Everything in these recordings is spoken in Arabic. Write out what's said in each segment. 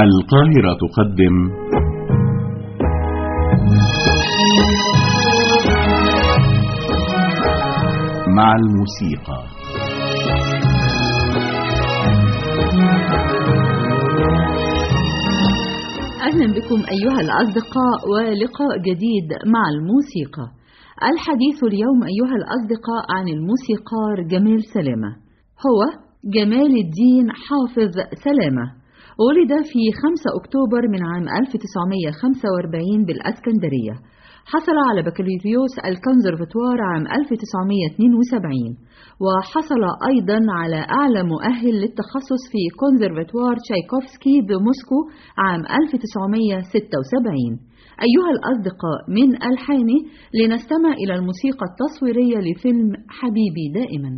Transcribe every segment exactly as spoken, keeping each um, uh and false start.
القاهرة تقدم مع الموسيقى. أهلا بكم أيها الأصدقاء ولقاء جديد مع الموسيقى. الحديث اليوم أيها الأصدقاء عن الموسيقار جمال سلامة. هو جمال الدين حافظ سلامة، ولد في خمسة أكتوبر من عام ألف وتسعمائة وخمسة وأربعين بالأسكندرية. حصل على بكالوريوس الكونسرفتوار عام ألف وتسعمائة واثنين وسبعين، وحصل أيضا على أعلى مؤهل للتخصص في كونسرفتوار تشايكوفسكي بموسكو عام ألف وتسعمائة وستة وسبعين. أيها الأصدقاء، من ألحانه لنستمع إلى الموسيقى التصويرية لفيلم حبيبي دائما.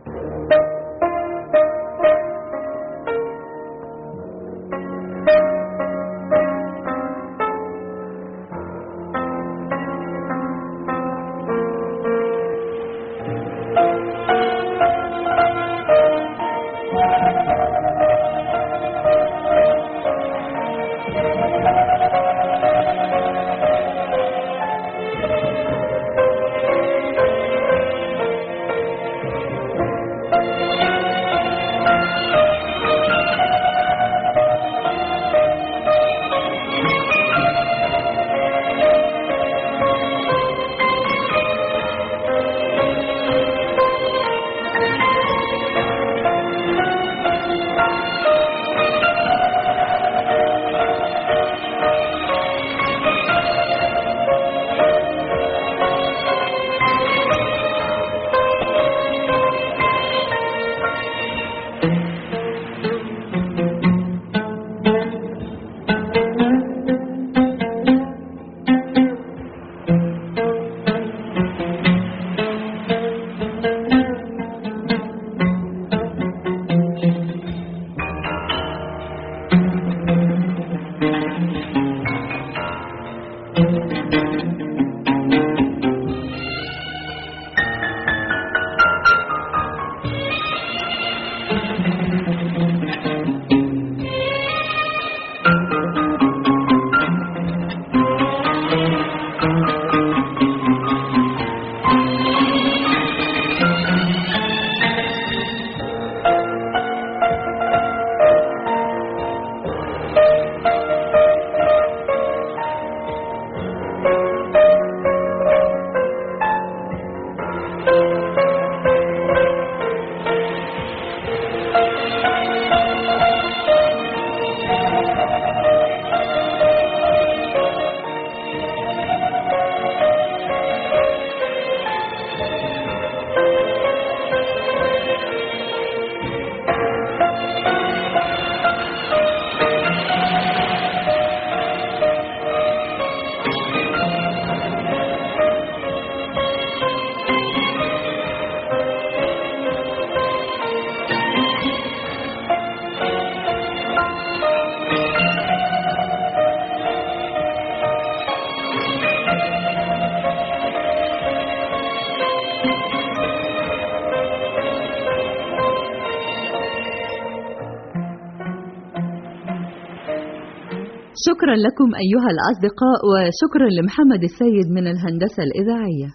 شكرا لكم أيها الأصدقاء، وشكرا لمحمد السيد من الهندسة الإذاعية.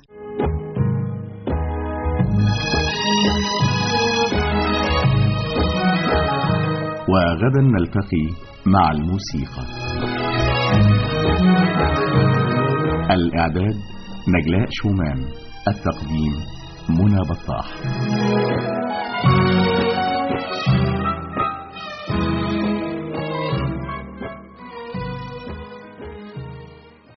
وغدا نلتقي مع الموسيقى. الإعداد نجلاء شومان، التقديم منى بطاح.